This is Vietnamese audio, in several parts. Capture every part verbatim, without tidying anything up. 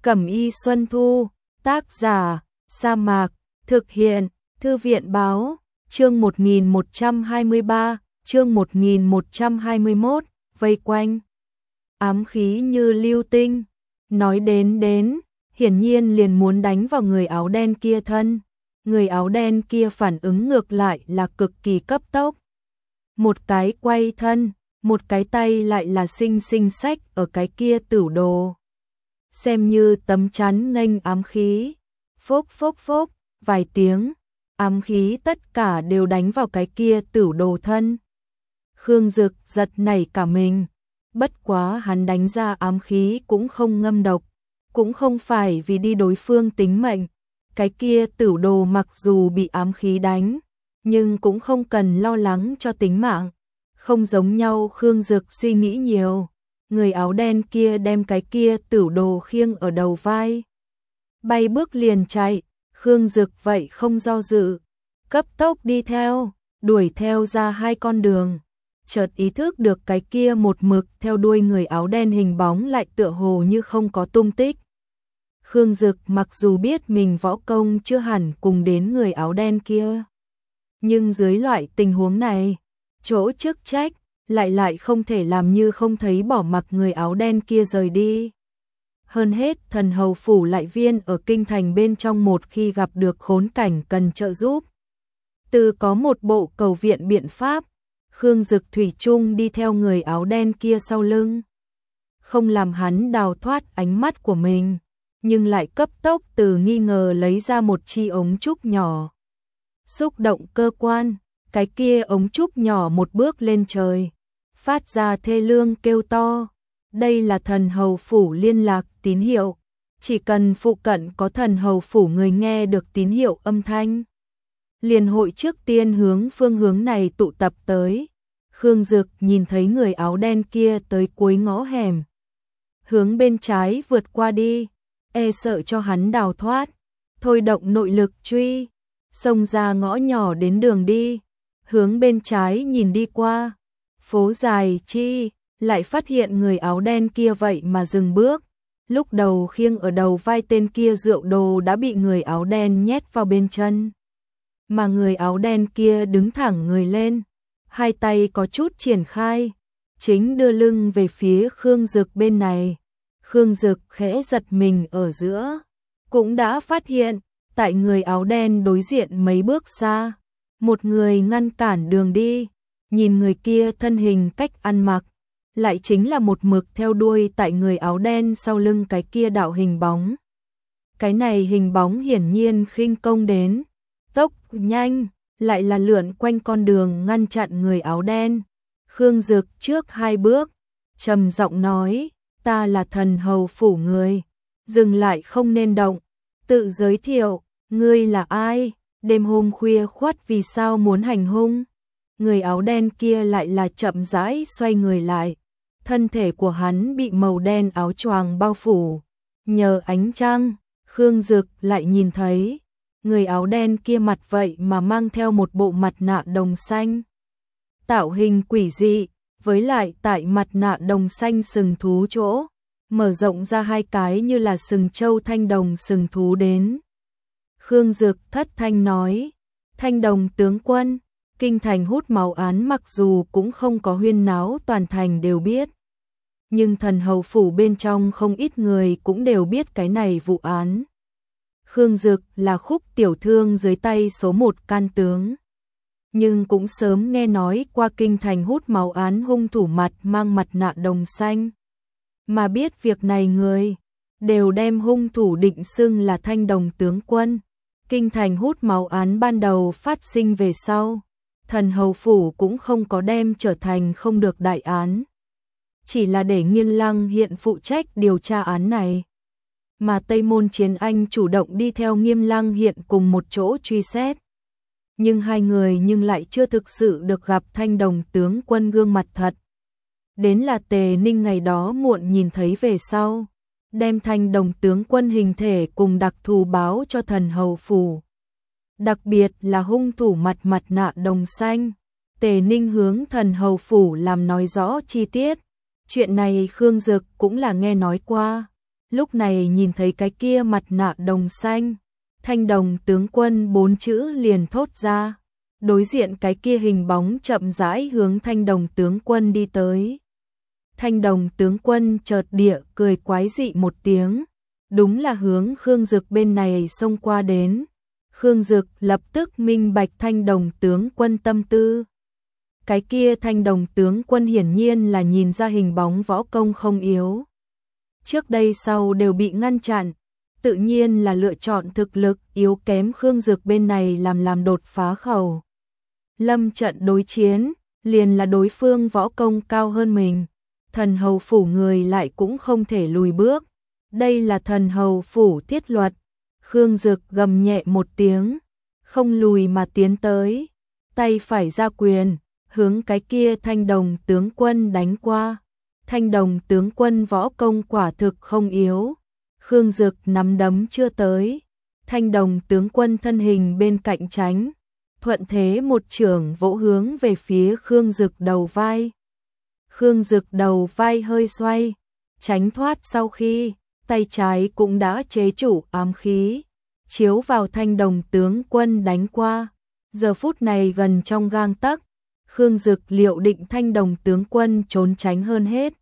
Cẩm y Xuân Thu, tác giả, Sa Mạc, thực hiện, Thư viện báo, chương một nghìn một trăm hai mươi ba, chương một nghìn một trăm hai mươi mốt, vây quanh. Ám khí như lưu tinh, nói đến đến, hiển nhiên liền muốn đánh vào người áo đen kia thân. Người áo đen kia phản ứng ngược lại là cực kỳ cấp tốc. Một cái quay thân, một cái tay lại là xinh xinh xách ở cái kia tửu đồ. Xem như tấm chắn nghênh ám khí. Phốc phốc phốc, vài tiếng, ám khí tất cả đều đánh vào cái kia tửu đồ thân. Khương Dực giật nảy cả mình. Bất quá hắn đánh ra ám khí cũng không ngâm độc, cũng không phải vì đi đối phương tính mệnh. Cái kia tửu đồ mặc dù bị ám khí đánh, nhưng cũng không cần lo lắng cho tính mạng. Không giống nhau, Khương Dực suy nghĩ nhiều. Người áo đen kia đem cái kia tửu đồ khiêng ở đầu vai, bay bước liền chạy. Khương Dực vậy không do dự, cấp tốc đi theo, đuổi theo ra hai con đường. Chợt ý thức được cái kia một mực theo đuôi người áo đen hình bóng lại tựa hồ như không có tung tích. Khương Dực mặc dù biết mình võ công chưa hẳn cùng đến người áo đen kia, nhưng dưới loại tình huống này, chỗ chức trách lại lại không thể làm như không thấy, bỏ mặc người áo đen kia rời đi. Hơn hết, thần hầu phủ lại viên ở kinh thành bên trong, một khi gặp được khốn cảnh cần trợ giúp, từ có một bộ cầu viện biện pháp. Khương Dực thủy chung đi theo người áo đen kia sau lưng, không làm hắn đào thoát ánh mắt của mình, nhưng lại cấp tốc từ nghi ngờ lấy ra một chi ống trúc nhỏ. Xúc động cơ quan, cái kia ống trúc nhỏ một bước lên trời, phát ra thê lương kêu to. Đây là thần hầu phủ liên lạc tín hiệu, chỉ cần phụ cận có thần hầu phủ người nghe được tín hiệu âm thanh, liền hội trước tiên hướng phương hướng này tụ tập tới. Khương Dực nhìn thấy người áo đen kia tới cuối ngõ hẻm, hướng bên trái vượt qua đi, e sợ cho hắn đào thoát, thôi động nội lực truy, xông ra ngõ nhỏ đến đường đi, hướng bên trái nhìn đi qua, phố dài chi, lại phát hiện người áo đen kia vậy mà dừng bước. Lúc đầu khiêng ở đầu vai tên kia rượu đồ đã bị người áo đen nhét vào bên chân, mà người áo đen kia đứng thẳng người lên, hai tay có chút triển khai, chính đưa lưng về phía Khương Dực bên này. Khương Dực khẽ giật mình ở giữa, cũng đã phát hiện, tại người áo đen đối diện mấy bước xa, một người ngăn cản đường đi. Nhìn người kia thân hình cách ăn mặc, lại chính là một mực theo đuôi tại người áo đen sau lưng cái kia đạo hình bóng. Cái này hình bóng hiển nhiên khinh công đến tốc nhanh, lại là lượn quanh con đường ngăn chặn người áo đen. Khương Dực trước hai bước, trầm giọng nói, ta là thần hầu phủ người, dừng lại không nên động. Tự giới thiệu, ngươi là ai, đêm hôm khuya khoắt vì sao muốn hành hung. Người áo đen kia lại là chậm rãi xoay người lại, thân thể của hắn bị màu đen áo choàng bao phủ. Nhờ ánh trăng, Khương Dực lại nhìn thấy, người áo đen kia mặt vậy mà mang theo một bộ mặt nạ đồng xanh. Tạo hình quỷ dị, với lại tại mặt nạ đồng xanh sừng thú chỗ, mở rộng ra hai cái như là sừng trâu thanh đồng sừng thú đến. Khương Dực thất thanh nói, Thanh Đồng tướng quân. Kinh thành hút máu án mặc dù cũng không có huyên náo toàn thành đều biết, nhưng thần hầu phủ bên trong không ít người cũng đều biết cái này vụ án. Khương Dực là Khúc tiểu thương dưới tay số một can tướng, nhưng cũng sớm nghe nói qua kinh thành hút máu án hung thủ mặt mang mặt nạ đồng xanh. Mà biết việc này người, đều đem hung thủ định xưng là Thanh Đồng tướng quân. Kinh thành hút máu án ban đầu phát sinh về sau, thần hầu phủ cũng không có đem trở thành không được đại án, chỉ là để Nghiên Lăng hiện phụ trách điều tra án này, mà Tây Môn Chiến Anh chủ động đi theo Nghiêm Lăng hiện cùng một chỗ truy xét. Nhưng hai người nhưng lại chưa thực sự được gặp Thanh Đồng tướng quân gương mặt thật. Đến là Tề Ninh ngày đó muộn nhìn thấy về sau, đem Thanh Đồng tướng quân hình thể cùng đặc thù báo cho thần hầu phủ. Đặc biệt là hung thủ mặt mặt nạ đồng xanh, Tề Ninh hướng thần hầu phủ làm nói rõ chi tiết. Chuyện này Khương Dực cũng là nghe nói qua, lúc này nhìn thấy cái kia mặt nạ đồng xanh, Thanh Đồng tướng quân bốn chữ liền thốt ra. Đối diện cái kia hình bóng chậm rãi hướng Thanh Đồng tướng quân đi tới. Thanh Đồng tướng quân chợt địa cười quái dị một tiếng, đúng là hướng Khương Dực bên này xông qua đến. Khương Dực lập tức minh bạch Thanh Đồng tướng quân tâm tư. Cái kia Thanh Đồng tướng quân hiển nhiên là nhìn ra hình bóng võ công không yếu. Trước đây sau đều bị ngăn chặn, tự nhiên là lựa chọn thực lực yếu kém Khương Dực bên này làm làm đột phá khẩu. Lâm trận đối chiến, liền là đối phương võ công cao hơn mình, thần hầu phủ người lại cũng không thể lùi bước. Đây là thần hầu phủ thiết luật. Khương Dực gầm nhẹ một tiếng, không lùi mà tiến tới, tay phải ra quyền, hướng cái kia Thanh Đồng tướng quân đánh qua. Thanh Đồng tướng quân võ công quả thực không yếu, Khương Dực nắm đấm chưa tới, Thanh Đồng tướng quân thân hình bên cạnh tránh, thuận thế một chưởng vỗ hướng về phía Khương Dực đầu vai. Khương Dực đầu vai hơi xoay, tránh thoát sau khi, tay trái cũng đã chế chủ ám khí, chiếu vào Thanh Đồng tướng quân đánh qua. Giờ phút này gần trong gang tấc, Khương Dực liệu định Thanh Đồng tướng quân trốn tránh hơn hết.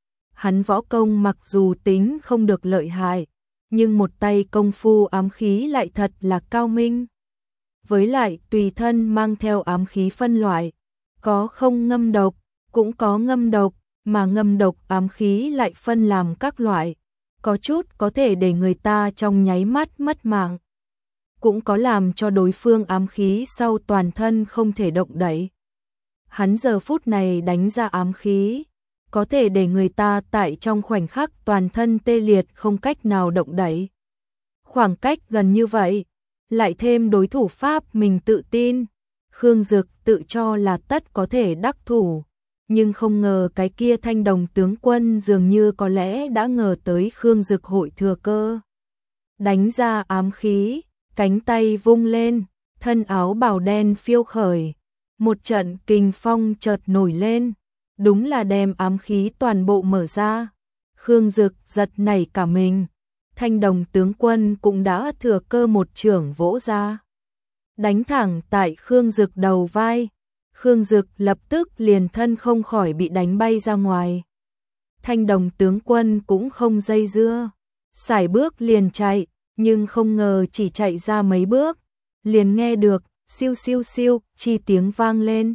Hắn võ công mặc dù tính không được lợi hại, nhưng một tay công phu ám khí lại thật là cao minh. Với lại tùy thân mang theo ám khí phân loại, có không ngâm độc, cũng có ngâm độc, mà ngâm độc ám khí lại phân làm các loại, có chút có thể để người ta trong nháy mắt mất mạng, cũng có làm cho đối phương ám khí sau toàn thân không thể động đậy. Hắn giờ phút này đánh ra ám khí, có thể để người ta tại trong khoảnh khắc toàn thân tê liệt không cách nào động đậy. Khoảng cách gần như vậy, lại thêm đối thủ pháp mình tự tin, Khương Dực tự cho là tất có thể đắc thủ, nhưng không ngờ cái kia Thanh Đồng tướng quân dường như có lẽ đã ngờ tới Khương Dực hội thừa cơ. Đánh ra ám khí, cánh tay vung lên, thân áo bào đen phiêu khởi, một trận kình phong chợt nổi lên, đúng là đem ám khí toàn bộ mở ra. Khương Dực giật nảy cả mình, Thanh Đồng tướng quân cũng đã thừa cơ một chưởng vỗ ra, đánh thẳng tại Khương Dực đầu vai. Khương Dực lập tức liền thân không khỏi bị đánh bay ra ngoài. Thanh Đồng tướng quân cũng không dây dưa, sải bước liền chạy, nhưng không ngờ chỉ chạy ra mấy bước, liền nghe được siêu siêu siêu chi tiếng vang lên.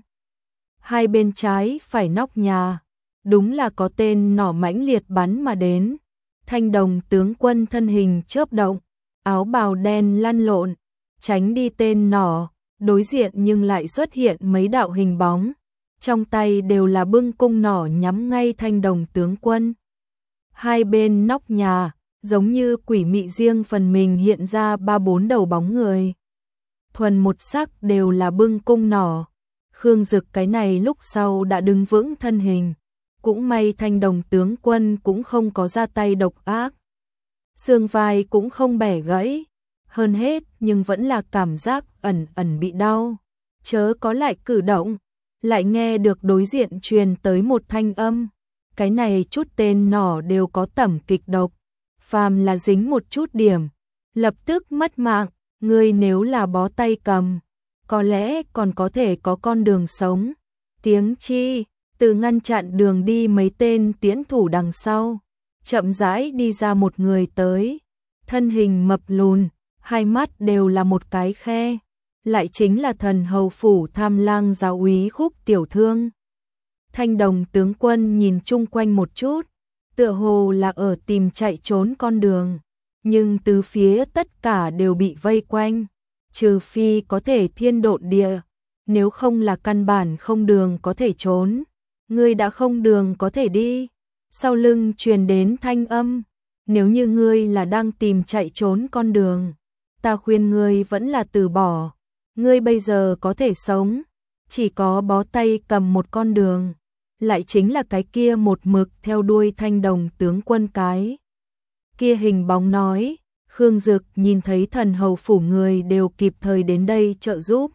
Hai bên trái phải nóc nhà, đúng là có tên nỏ mãnh liệt bắn mà đến. Thanh Đồng tướng quân thân hình chớp động, áo bào đen lăn lộn, tránh đi tên nỏ, đối diện nhưng lại xuất hiện mấy đạo hình bóng, trong tay đều là bưng cung nỏ nhắm ngay Thanh Đồng tướng quân. Hai bên nóc nhà, giống như quỷ mị riêng phần mình hiện ra ba bốn đầu bóng người. Thuần một sắc đều là bưng cung nỏ. Khương Dực cái này lúc sau đã đứng vững thân hình, cũng may Thanh Đồng tướng quân cũng không có ra tay độc ác. Xương vai cũng không bẻ gãy, hơn hết nhưng vẫn là cảm giác ẩn ẩn bị đau. Chớ có lại cử động, lại nghe được đối diện truyền tới một thanh âm. Cái này chút tên nỏ đều có tẩm kịch độc, phàm là dính một chút điểm, lập tức mất mạng. Ngươi nếu là bó tay cầm, có lẽ còn có thể có con đường sống. Tiếng chi, từ ngăn chặn đường đi mấy tên tiễn thủ đằng sau, chậm rãi đi ra một người tới, thân hình mập lùn, hai mắt đều là một cái khe, lại chính là thần hầu phủ Tham Lang giáo úy Khúc Tiểu Thương. Thanh Đồng tướng quân nhìn chung quanh một chút, tựa hồ là ở tìm chạy trốn con đường, nhưng từ phía tất cả đều bị vây quanh, trừ phi có thể thiên độn địa, nếu không là căn bản không đường có thể trốn. Ngươi đã không đường có thể đi. Sau lưng truyền đến thanh âm, nếu như ngươi là đang tìm chạy trốn con đường, ta khuyên ngươi vẫn là từ bỏ. Ngươi bây giờ có thể sống, chỉ có bó tay cầm một con đường, lại chính là cái kia một mực theo đuôi Thanh Đồng tướng quân cái kia hình bóng nói. Khương Dực nhìn thấy thần hầu phủ người đều kịp thời đến đây trợ giúp,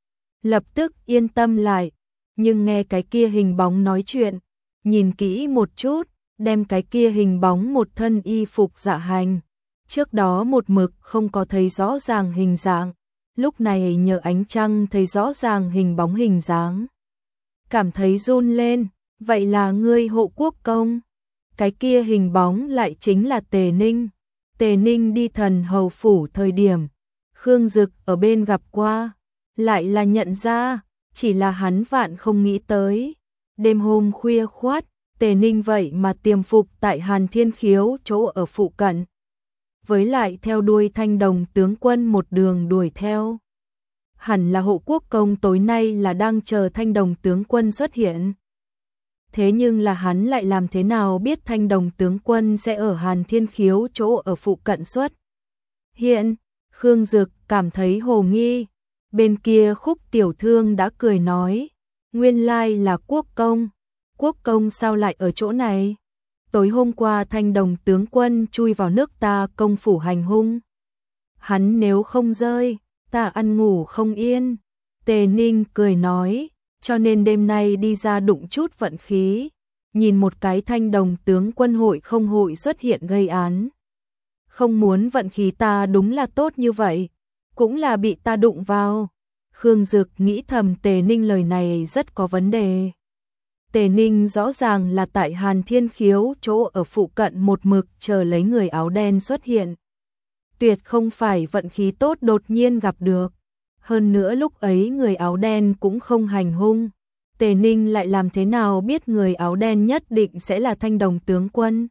lập tức yên tâm lại, nhưng nghe cái kia hình bóng nói chuyện, nhìn kỹ một chút, đem cái kia hình bóng một thân y phục dạ hành. Trước đó một mực không có thấy rõ ràng hình dạng, lúc này nhờ ánh trăng thấy rõ ràng hình bóng hình dáng. Cảm thấy run lên, vậy là ngươi Hộ Quốc công. Cái kia hình bóng lại chính là Tề Ninh. Tề Ninh đi Thần Hầu phủ thời điểm, Khương Dực ở bên gặp qua, lại là nhận ra, chỉ là hắn vạn không nghĩ tới. Đêm hôm khuya khoát, Tề Ninh vậy mà tiềm phục tại Hàn Thiên Khiếu chỗ ở phụ cận. Với lại theo đuôi Thanh Đồng tướng quân một đường đuổi theo. Hẳn là Hộ Quốc công tối nay là đang chờ Thanh Đồng tướng quân xuất hiện. Thế nhưng là hắn lại làm thế nào biết Thanh Đồng tướng quân sẽ ở Hàn Thiên Khiếu chỗ ở phụ cận xuất hiện? Khương Dực cảm thấy hồ nghi. Bên kia Khúc Tiểu Thương đã cười nói, nguyên lai là Quốc công. Quốc công sao lại ở chỗ này? Tối hôm qua Thanh Đồng tướng quân chui vào nước ta công phủ hành hung. Hắn nếu không rơi, ta ăn ngủ không yên. Tề Ninh cười nói, cho nên đêm nay đi ra đụng chút vận khí. Nhìn một cái Thanh Đồng tướng quân hội không hội xuất hiện gây án. Không muốn vận khí ta đúng là tốt như vậy, cũng là bị ta đụng vào. Khương Dực nghĩ thầm Tề Ninh lời này rất có vấn đề. Tề Ninh rõ ràng là tại Hàn Thiên Khiếu chỗ ở phụ cận một mực chờ lấy người áo đen xuất hiện. Tuyệt không phải vận khí tốt đột nhiên gặp được. Hơn nữa lúc ấy người áo đen cũng không hành hung. Tề Ninh lại làm thế nào biết người áo đen nhất định sẽ là Thanh Đồng tướng quân?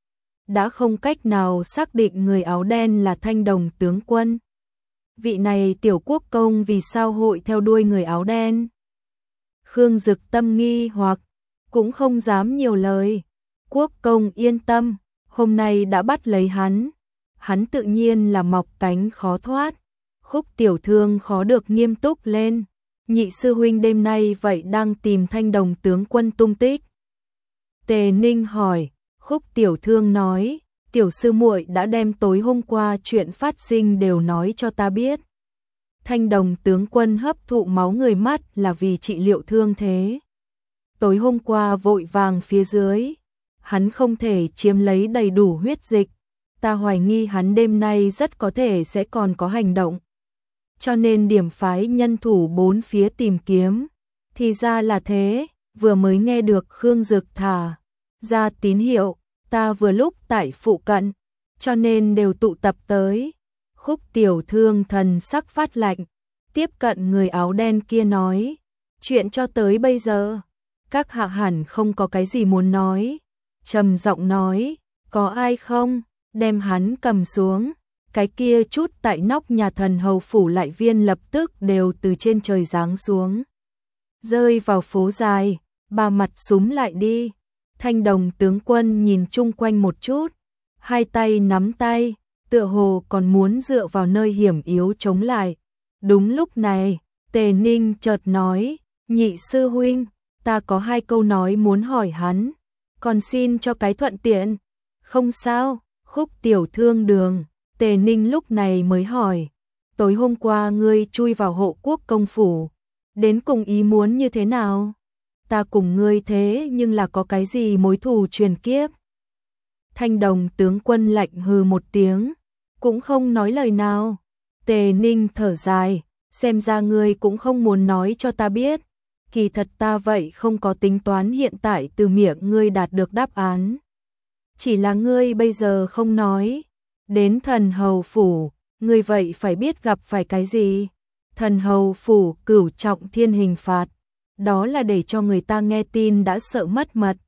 Đã không cách nào xác định người áo đen là Thanh Đồng tướng quân. Vị này tiểu quốc công vì sao hội theo đuôi người áo đen? Khương Dực tâm nghi hoặc cũng không dám nhiều lời. Quốc công yên tâm, hôm nay đã bắt lấy hắn. Hắn tự nhiên là mọc cánh khó thoát. Khúc Tiểu Thương khó được nghiêm túc lên. Nhị sư huynh đêm nay vậy đang tìm Thanh Đồng tướng quân tung tích. Tề Ninh hỏi. Khúc Tiểu Thương nói, tiểu sư muội đã đem tối hôm qua chuyện phát sinh đều nói cho ta biết. Thanh Đồng tướng quân hấp thụ máu người mắt là vì trị liệu thương thế. Tối hôm qua vội vàng phía dưới, hắn không thể chiếm lấy đầy đủ huyết dịch. Ta hoài nghi hắn đêm nay rất có thể sẽ còn có hành động. Cho nên điểm phái nhân thủ bốn phía tìm kiếm. Thì ra là thế, vừa mới nghe được Khương Dực thả ra tín hiệu, ta vừa lúc tại phụ cận, cho nên đều tụ tập tới. Khúc Tiểu Thương thần sắc phát lạnh, tiếp cận người áo đen kia nói, chuyện cho tới bây giờ, các hạ hẳn không có cái gì muốn nói. Trầm giọng nói, có ai không, đem hắn cầm xuống. Cái kia chút tại nóc nhà Thần Hầu phủ lại viên lập tức đều từ trên trời giáng xuống, rơi vào phố dài, ba mặt súng lại đi. Thanh Đồng tướng quân nhìn chung quanh một chút, hai tay nắm tay, tựa hồ còn muốn dựa vào nơi hiểm yếu chống lại. Đúng lúc này, Tề Ninh chợt nói, nhị sư huynh, ta có hai câu nói muốn hỏi hắn, còn xin cho cái thuận tiện. Không sao, Khúc Tiểu Thương đường. Tề Ninh lúc này mới hỏi, tối hôm qua ngươi chui vào Hộ Quốc công phủ, đến cùng ý muốn như thế nào? Ta cùng ngươi thế nhưng là có cái gì mối thù truyền kiếp? Thanh Đồng tướng quân lạnh hừ một tiếng, cũng không nói lời nào. Tề Ninh thở dài, xem ra ngươi cũng không muốn nói cho ta biết. Kỳ thật ta vậy không có tính toán hiện tại từ miệng ngươi đạt được đáp án. Chỉ là ngươi bây giờ không nói. Đến Thần Hầu phủ, ngươi vậy phải biết gặp phải cái gì? Thần Hầu phủ cửu trọng thiên hình phạt, đó là để cho người ta nghe tin đã sợ mất mật.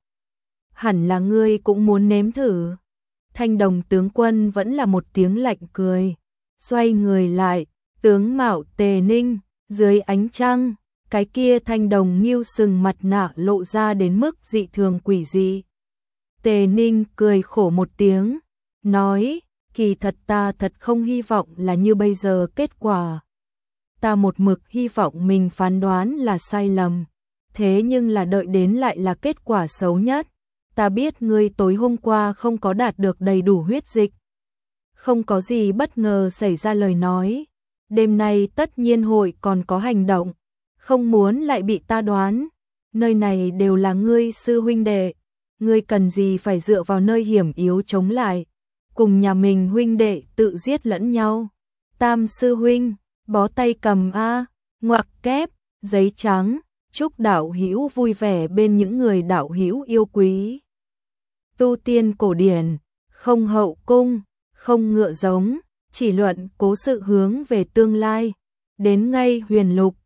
Hẳn là ngươi cũng muốn nếm thử. Thanh Đồng tướng quân vẫn là một tiếng lạnh cười, xoay người lại, tướng mạo Tề Ninh, dưới ánh trăng, cái kia Thanh Đồng nghiêu sừng mặt nạ lộ ra đến mức dị thường quỷ dị. Tề Ninh cười khổ một tiếng, nói, kỳ thật ta thật không hy vọng là như bây giờ kết quả. Ta một mực hy vọng mình phán đoán là sai lầm, thế nhưng là đợi đến lại là kết quả xấu nhất. Ta biết ngươi tối hôm qua không có đạt được đầy đủ huyết dịch. Không có gì bất ngờ xảy ra lời nói. Đêm nay tất nhiên hội còn có hành động. Không muốn lại bị ta đoán. Nơi này đều là ngươi sư huynh đệ. ngươi cần gì phải dựa vào nơi hiểm yếu chống lại, cùng nhà mình huynh đệ tự giết lẫn nhau. Tam sư huynh, bó tay cầm a, ngoặc kép, giấy trắng, chúc đạo hữu vui vẻ bên những người đạo hữu yêu quý. Tu tiên cổ điển, không hậu cung, không ngựa giống, chỉ luận cố sự hướng về tương lai. Đến ngay huyền lục,